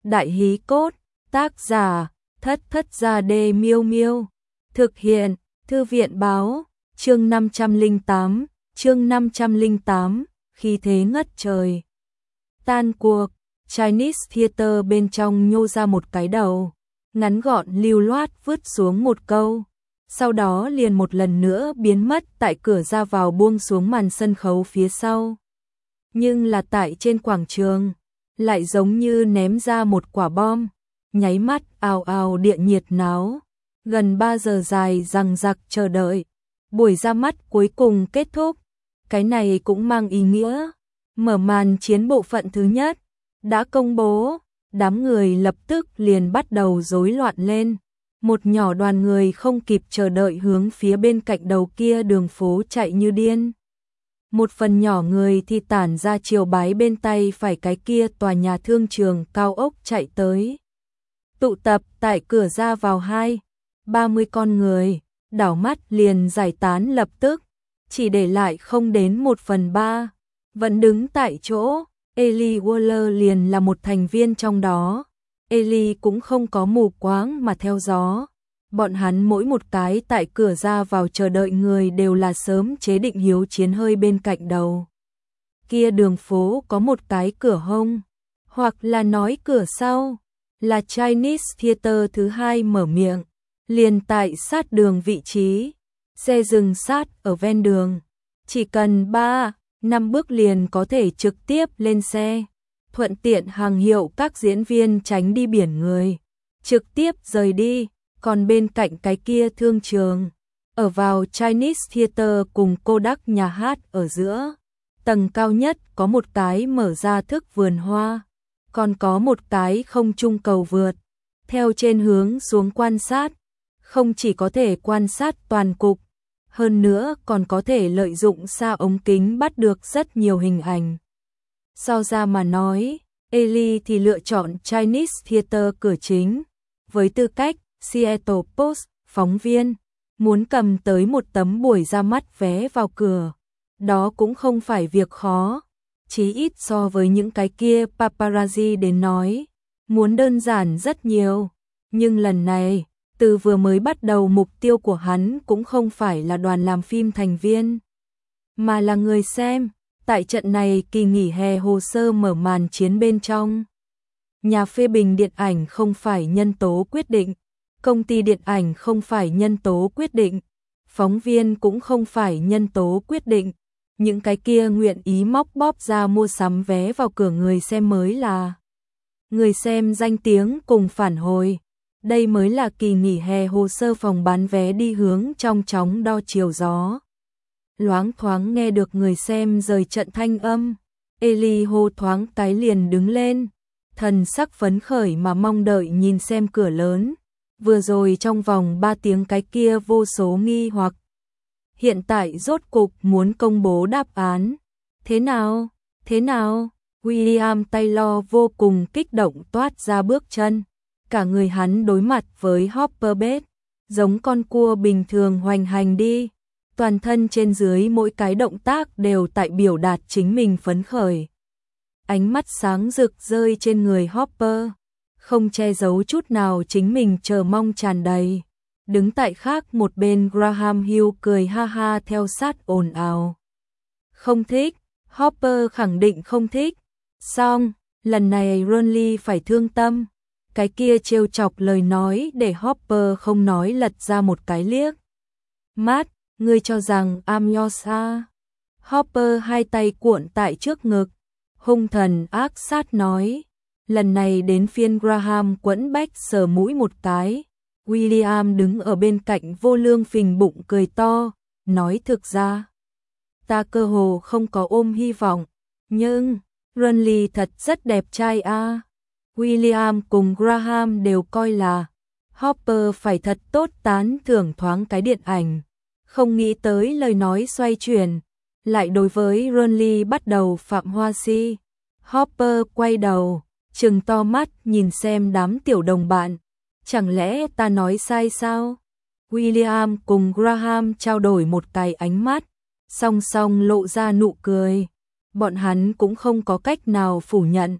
Đại hí cốt, tác giả, Thất Thất Gia Đê Miêu Miêu. Thực hiện, Thư viện báo, chương 508, khi thế ngất trời. Tan cuộc, Chinese Theater bên trong nhô ra một cái đầu, ngắn gọn lưu loát vứt xuống một câu. Sau đó liền một lần nữa biến mất tại cửa ra vào buông xuống màn sân khấu phía sau. Nhưng là tại trên quảng trường, lại giống như ném ra một quả bom, nháy mắt ào ào địa nhiệt náo. Gần 3 giờ dài dằng dặc chờ đợi, buổi ra mắt cuối cùng kết thúc. Cái này cũng mang ý nghĩa, mở màn chiến bộ phận thứ nhất đã công bố, đám người lập tức liền bắt đầu rối loạn lên. Một nhỏ đoàn người không kịp chờ đợi hướng phía bên cạnh đầu kia đường phố chạy như điên. Một phần nhỏ người thì tản ra chiều bái bên tay phải cái kia tòa nhà thương trường cao ốc chạy tới. Tụ tập tại cửa ra vào 20-30 con người, đảo mắt liền giải tán lập tức, chỉ để lại không đến 1/3. Vẫn đứng tại chỗ, Ellie Waller liền là một thành viên trong đó. Ellie cũng không có mù quáng mà theo gió. Bọn hắn mỗi một cái tại cửa ra vào chờ đợi người đều là sớm chế định hiếu chiến hơi bên cạnh đầu. Kia đường phố có một cái cửa hông, hoặc là nói cửa sau, là Chinese Theater thứ hai mở miệng, liền tại sát đường vị trí, xe dừng sát ở ven đường, chỉ cần 3-5 bước liền có thể trực tiếp lên xe, thuận tiện hàng hiệu các diễn viên tránh đi biển người, trực tiếp rời đi. Còn bên cạnh cái kia thương trường, ở vào Chinese Theater cùng Kodak nhà hát ở giữa, tầng cao nhất có một cái mở ra thức vườn hoa, còn có một cái không trung cầu vượt. Theo trên hướng xuống quan sát, không chỉ có thể quan sát toàn cục, hơn nữa còn có thể lợi dụng xa ống kính bắt được rất nhiều hình ảnh. So ra mà nói, Ellie thì lựa chọn Chinese Theater cửa chính, với tư cách Seattle Post, phóng viên, muốn cầm tới một tấm buổi ra mắt vé vào cửa. Đó cũng không phải việc khó, chí ít so với những cái kia paparazzi đến nói, muốn đơn giản rất nhiều. Nhưng lần này, từ vừa mới bắt đầu mục tiêu của hắn cũng không phải là đoàn làm phim thành viên, mà là người xem. Tại trận này kỳ nghỉ hè hồ sơ mở màn chiến bên trong, nhà phê bình điện ảnh không phải nhân tố quyết định. Công ty điện ảnh không phải nhân tố quyết định, phóng viên cũng không phải nhân tố quyết định, những cái kia nguyện ý móc bóp ra mua sắm vé vào cửa người xem mới là người xem danh tiếng cùng phản hồi. Đây mới là kỳ nghỉ hè hồ sơ phòng bán vé đi hướng trong chóng đo chiều gió. Loáng thoáng nghe được người xem rời trận thanh âm, Ellie hô thoáng cái liền đứng lên, thần sắc phấn khởi mà mong đợi nhìn xem cửa lớn. Vừa rồi trong vòng 3 tiếng cái kia vô số nghi hoặc, hiện tại rốt cục muốn công bố đáp án. Thế nào? Thế nào? William Taylor vô cùng kích động toát ra bước chân. Cả người hắn đối mặt với Hopper Bates, giống con cua bình thường hoành hành đi. Toàn thân trên dưới mỗi cái động tác đều tại biểu đạt chính mình phấn khởi. Ánh mắt sáng rực rơi trên người Hopper, không che giấu chút nào chính mình chờ mong tràn đầy. Đứng tại khác một bên Graham Hill cười ha ha theo sát ồn ào. Không thích, Hopper khẳng định không thích. Xong, lần này Ronly phải thương tâm. Cái kia trêu chọc lời nói để Hopper không nói lật ra một cái liếc. Mát, ngươi cho rằng I'm yours à? Hopper hai tay cuộn tại trước ngực, hung thần ác sát nói. Lần này đến phiên Graham quẫn bách sờ mũi một cái. William đứng ở bên cạnh vô lương phình bụng cười to, nói thực ra, ta cơ hồ không có ôm hy vọng, nhưng Ronly thật rất đẹp trai à. William cùng Graham đều coi là Hopper phải thật tốt tán thưởng thoáng cái điện ảnh, không nghĩ tới lời nói xoay chuyển, lại đối với Ronly bắt đầu phạm hoa si. Hopper quay đầu, trừng to mắt nhìn xem đám tiểu đồng bạn, chẳng lẽ ta nói sai sao? William cùng Graham trao đổi một cái ánh mắt, song song lộ ra nụ cười. Bọn hắn cũng không có cách nào phủ nhận,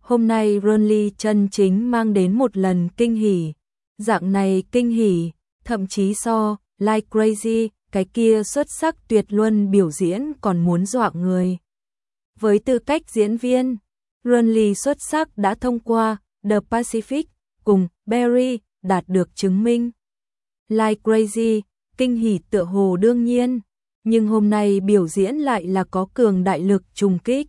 Hôm nay Renly chân chính mang đến một lần kinh hỉ. Dạng này kinh hỉ, thậm chí so Like Crazy, cái kia xuất sắc tuyệt luân biểu diễn còn muốn dọa người. Với tư cách diễn viên, Renly xuất sắc đã thông qua The Pacific cùng Barry đạt được chứng minh. Like Crazy, kinh hỉ tựa hồ đương nhiên, nhưng hôm nay biểu diễn lại là có cường đại lực trùng kích.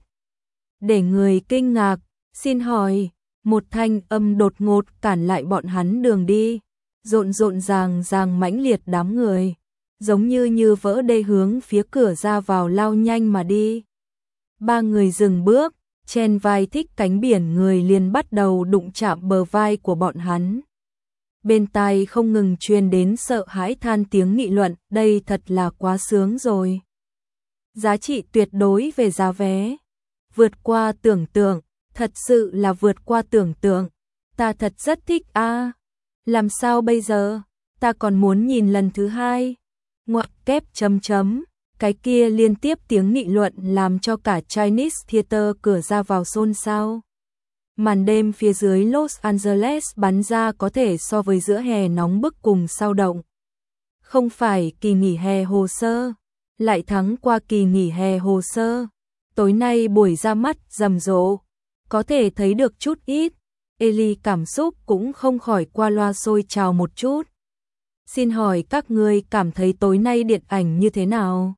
Để người kinh ngạc, xin hỏi, một thanh âm đột ngột cản lại bọn hắn đường đi, rộn ràng mãnh liệt đám người, giống như vỡ đê hướng phía cửa ra vào lao nhanh mà đi. Ba người dừng bước, trên vai thích cánh biển người liền bắt đầu đụng chạm bờ vai của bọn hắn. Bên tai không ngừng truyền đến sợ hãi than tiếng nghị luận, đây thật là quá sướng rồi. Giá trị tuyệt đối về giá vé, vượt qua tưởng tượng, thật sự là vượt qua tưởng tượng, ta thật rất thích a. Làm sao bây giờ, ta còn muốn nhìn lần thứ hai. Ngoặc kép chấm chấm, cái kia liên tiếp tiếng nghị luận làm cho cả Chinese Theater cửa ra vào xôn xao. Màn đêm phía dưới Los Angeles bắn ra có thể so với giữa hè nóng bức cùng sao động. Không phải kỳ nghỉ hè hồ sơ, lại thắng qua kỳ nghỉ hè hồ sơ. Tối nay buổi ra mắt rầm rộ, có thể thấy được chút ít. Ellie cảm xúc cũng không khỏi qua loa sôi trào một chút. Xin hỏi các ngươi cảm thấy tối nay điện ảnh như thế nào?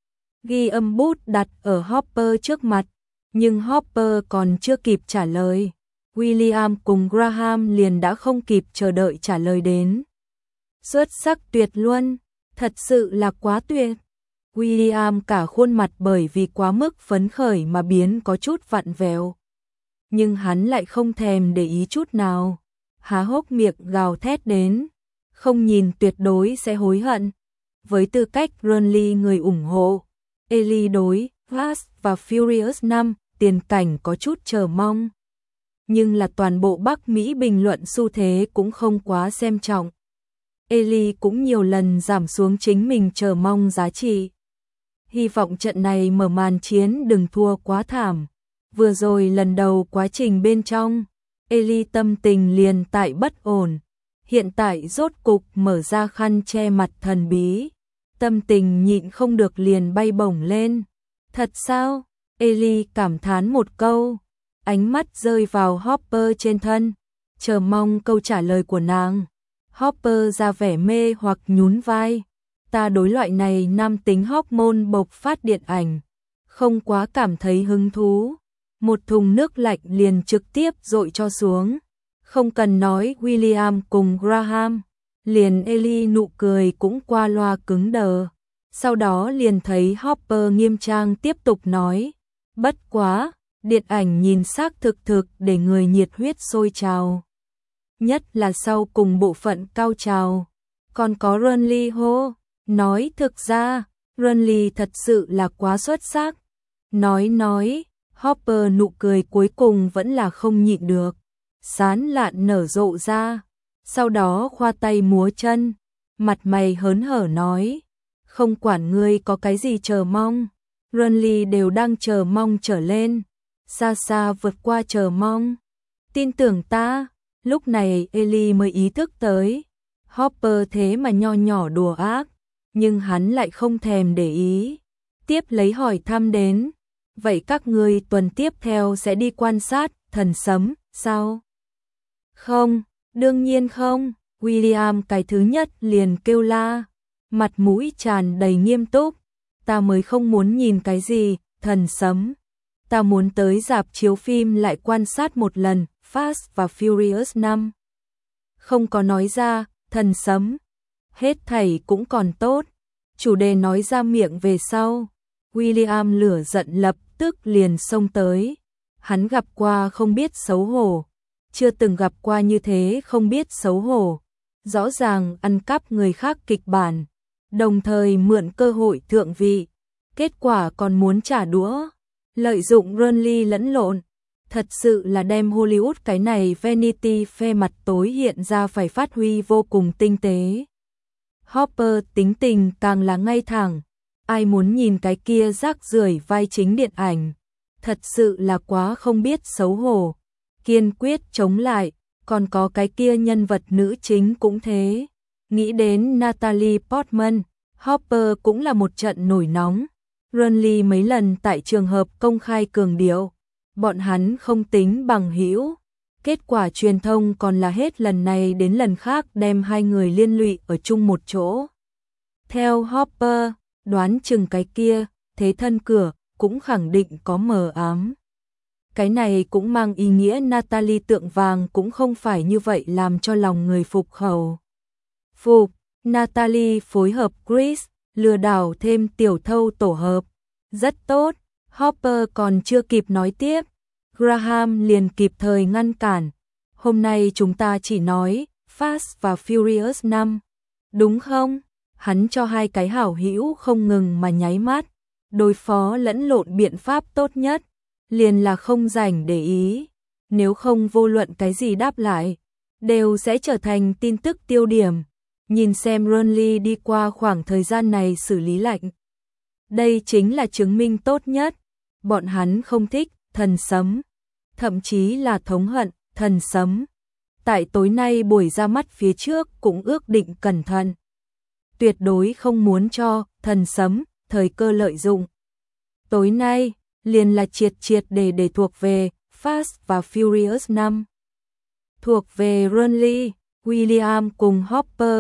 Ghi âm bút đặt ở Hopper trước mặt, nhưng Hopper còn chưa kịp trả lời. William cùng Graham liền đã không kịp chờ đợi trả lời đến. Xuất sắc tuyệt luôn, thật sự là quá tuyệt. William cả khuôn mặt bởi vì quá mức phấn khởi mà biến có chút vặn vẹo. Nhưng hắn lại không thèm để ý chút nào, há hốc miệng gào thét đến, không nhìn tuyệt đối sẽ hối hận. Với tư cách Renly người ủng hộ, Ellie đối Fast và Furious 5 tiền cảnh có chút chờ mong. Nhưng là toàn bộ Bắc Mỹ bình luận xu thế cũng không quá xem trọng. Ellie cũng nhiều lần giảm xuống chính mình chờ mong giá trị. Hy vọng trận này mở màn chiến đừng thua quá thảm. Vừa rồi lần đầu quá trình bên trong, Ellie tâm tình liền tại bất ổn. Hiện tại rốt cục mở ra khăn che mặt thần bí. Tâm tình nhịn không được liền bay bổng lên. Thật sao? Ellie cảm thán một câu. Ánh mắt rơi vào Hopper trên thân. Chờ mong câu trả lời của nàng. Hopper ra vẻ mê hoặc nhún vai. Ta đối loại này nam tính hormone bộc phát điện ảnh. Không quá cảm thấy hứng thú. Một thùng nước lạnh liền trực tiếp dội cho xuống. Không cần nói William cùng Graham. Liền Ellie nụ cười cũng qua loa cứng đờ. Sau đó liền thấy Hopper nghiêm trang tiếp tục nói. Bất quá, điện ảnh nhìn xác thực để người nhiệt huyết sôi trào. Nhất là sau cùng bộ phận cao trào. Còn có Renly hô. Nói thực ra, Renly thật sự là quá xuất sắc. Nói, Hopper nụ cười cuối cùng vẫn là không nhịn được. Sán lạn nở rộ ra. Sau đó khoa tay múa chân, mặt mày hớn hở nói. Không quản ngươi có cái gì chờ mong, Renly đều đang chờ mong trở lên. Xa xa vượt qua chờ mong. Tin tưởng ta, lúc này Ellie mới ý thức tới. Hopper thế mà nho nhỏ đùa ác, nhưng hắn lại không thèm để ý. Tiếp lấy hỏi thăm đến. Vậy các ngươi tuần tiếp theo sẽ đi quan sát thần sấm, sao? Không, đương nhiên không. William cái thứ nhất liền kêu la. Mặt mũi tràn đầy nghiêm túc. Ta mới không muốn nhìn cái gì, thần sấm. Ta muốn tới rạp chiếu phim lại quan sát một lần, Fast và Furious 5. Không có nói ra, thần sấm. Hết thảy cũng còn tốt. Chủ đề nói ra miệng về sau. William lửa giận lập tức liền xông tới. Hắn gặp qua không biết xấu hổ. Chưa từng gặp qua như thế không biết xấu hổ. Rõ ràng ăn cắp người khác kịch bản. Đồng thời mượn cơ hội thượng vị. Kết quả còn muốn trả đũa. Lợi dụng Renly lẫn lộn. Thật sự là đem Hollywood cái này Vanity Fair mặt tối hiện ra phải phát huy vô cùng tinh tế. Hopper tính tình càng là ngay thẳng. Ai muốn nhìn cái kia rác rưởi vai chính điện ảnh. Thật sự là quá không biết xấu hổ. kiên quyết chống lại, còn có cái kia nhân vật nữ chính cũng thế. Nghĩ đến Natalie Portman, Hopper cũng là một trận nổi nóng. Renly mấy lần tại trường hợp công khai cường điệu, bọn hắn không tính bằng hữu. Kết quả truyền thông còn là hết lần này đến lần khác đem hai người liên lụy ở chung một chỗ. Theo Hopper, đoán chừng cái kia, thế thân cửa, cũng khẳng định có mờ ám. Cái này cũng mang ý nghĩa Natalie tượng vàng cũng không phải như vậy làm cho lòng người phục khẩu. Natalie phối hợp Chris, lừa đảo thêm tiểu thâu tổ hợp. Rất tốt, Hopper còn chưa kịp nói tiếp. Graham liền kịp thời ngăn cản. Hôm nay chúng ta chỉ nói Fast và Furious 5. Đúng không? Hắn cho hai cái hảo hữu không ngừng mà nháy mắt. Đối phó lẫn lộn biện pháp tốt nhất. Liền là không rảnh để ý. Nếu không vô luận cái gì đáp lại, đều sẽ trở thành tin tức tiêu điểm. Nhìn xem Renly đi qua khoảng thời gian này xử lý lạnh. Đây chính là chứng minh tốt nhất. Bọn hắn không thích thần sấm, thậm chí là thống hận thần sấm. Tại tối nay buổi ra mắt phía trước cũng ước định cẩn thận. Tuyệt đối không muốn cho thần sấm thời cơ lợi dụng. Tối nay liền là triệt để thuộc về Fast và Furious 5. Thuộc về Renly, William cùng Hopper,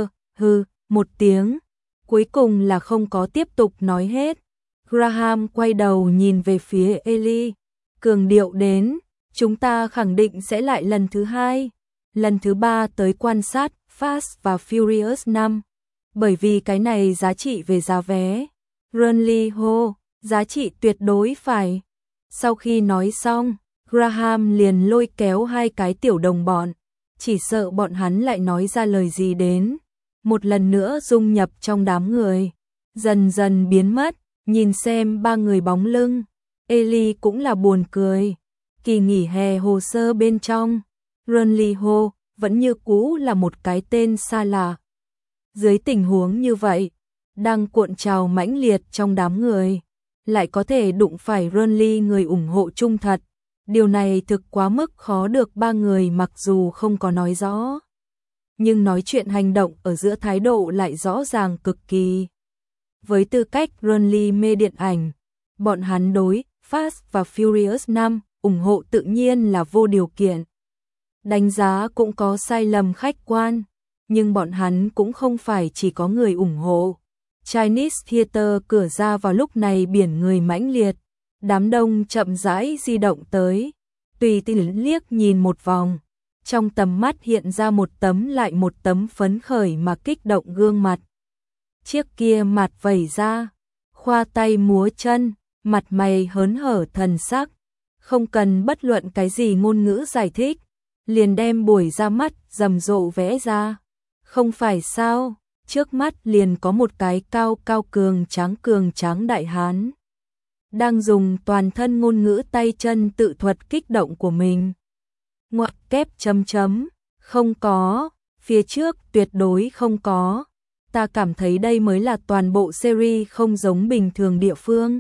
một tiếng. Cuối cùng là không có tiếp tục nói hết. Graham quay đầu nhìn về phía Ellie, cường điệu đến, chúng ta khẳng định sẽ lại lần thứ 2, lần thứ 3 tới quan sát Fast và Furious 5. Bởi vì cái này giá trị về giá vé. Renly hô, giá trị tuyệt đối phải. Sau khi nói xong, Graham liền lôi kéo hai cái tiểu đồng bọn, chỉ sợ bọn hắn lại nói ra lời gì đến. Một lần nữa dung nhập trong đám người, dần dần biến mất, nhìn xem ba người bóng lưng. Ellie cũng là buồn cười. Kỳ nghỉ hè hồ sơ bên trong, Renly hô, vẫn như cũ là một cái tên xa lạ. Dưới tình huống như vậy, đang cuộn trào mãnh liệt trong đám người, lại có thể đụng phải Renly người ủng hộ trung thật. Điều này thực quá mức khó được ba người mặc dù không có nói rõ. Nhưng nói chuyện hành động ở giữa thái độ lại rõ ràng cực kỳ. Với tư cách Renly mê điện ảnh, bọn hắn đối Fast và Furious 5 ủng hộ tự nhiên là vô điều kiện. Đánh giá cũng có sai lầm khách quan, nhưng bọn hắn cũng không phải chỉ có người ủng hộ. Chinese Theater cửa ra vào lúc này biển người mãnh liệt, đám đông chậm rãi di động tới, tùy tiện liếc nhìn một vòng. Trong tầm mắt hiện ra một tấm lại một tấm phấn khởi mà kích động gương mặt. Chiếc kia mặt vẩy ra, khoa tay múa chân, mặt mày hớn hở thần sắc, không cần bất luận cái gì ngôn ngữ giải thích, liền đem buổi ra mắt rầm rộ vẽ ra. Không phải sao, trước mắt liền có một cái cao cường tráng đại hán. Đang dùng toàn thân ngôn ngữ tay chân tự thuật kích động của mình. Ngoặc kép chấm chấm, không có, phía trước tuyệt đối không có. Ta cảm thấy đây mới là toàn bộ series không giống bình thường địa phương.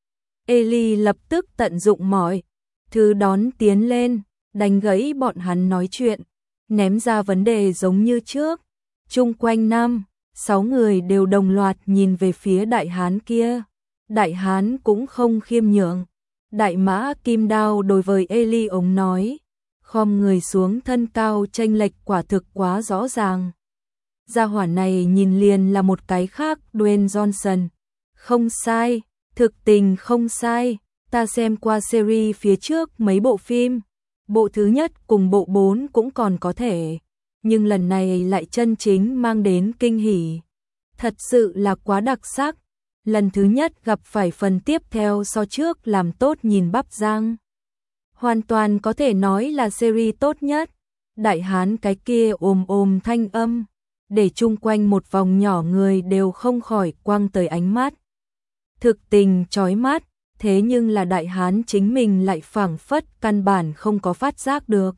Ellie lập tức tận dụng mọi thứ đón tiến lên, đánh gãy bọn hắn nói chuyện, ném ra vấn đề giống như trước. Chung quanh 5-6 người đều đồng loạt nhìn về phía đại hán kia. Đại hán cũng không khiêm nhượng. Đại mã kim đao đối với Ellie ống nói, khom người xuống thân cao chênh lệch quả thực quá rõ ràng. Gia hỏa này nhìn liền là một cái khác Dwayne Johnson. Không sai, thực tình không sai, ta xem qua series phía trước mấy bộ phim, bộ thứ nhất cùng bộ 4 cũng còn có thể, nhưng lần này lại chân chính mang đến kinh hỉ. Thật sự là quá đặc sắc, lần thứ nhất gặp phải phần tiếp theo so trước làm tốt nhìn bắp răng. Hoàn toàn có thể nói là series tốt nhất. Đại hán cái kia ồm thanh âm, để chung quanh một vòng nhỏ người đều không khỏi quăng tới ánh mắt. Thực tình chói mắt, thế nhưng là đại hán chính mình lại phảng phất căn bản không có phát giác được.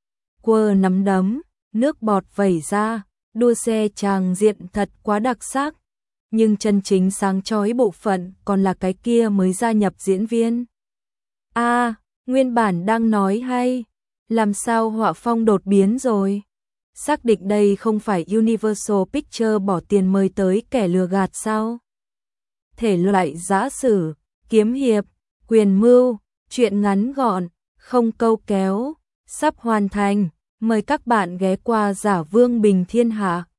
Quơ nắm đấm, nước bọt vẩy ra, đua xe tràng diện thật quá đặc sắc. Nhưng chân chính sáng chói bộ phận còn là cái kia mới gia nhập diễn viên. Nguyên bản đang nói hay, Làm sao họa phong đột biến rồi? Xác định đây không phải Universal Pictures bỏ tiền mời tới kẻ lừa gạt sao? Thể loại giã sử, kiếm hiệp, quyền mưu, truyện ngắn gọn, không câu kéo, sắp hoàn thành. Mời các bạn ghé qua Giả Vương Bình Thiên Hạ.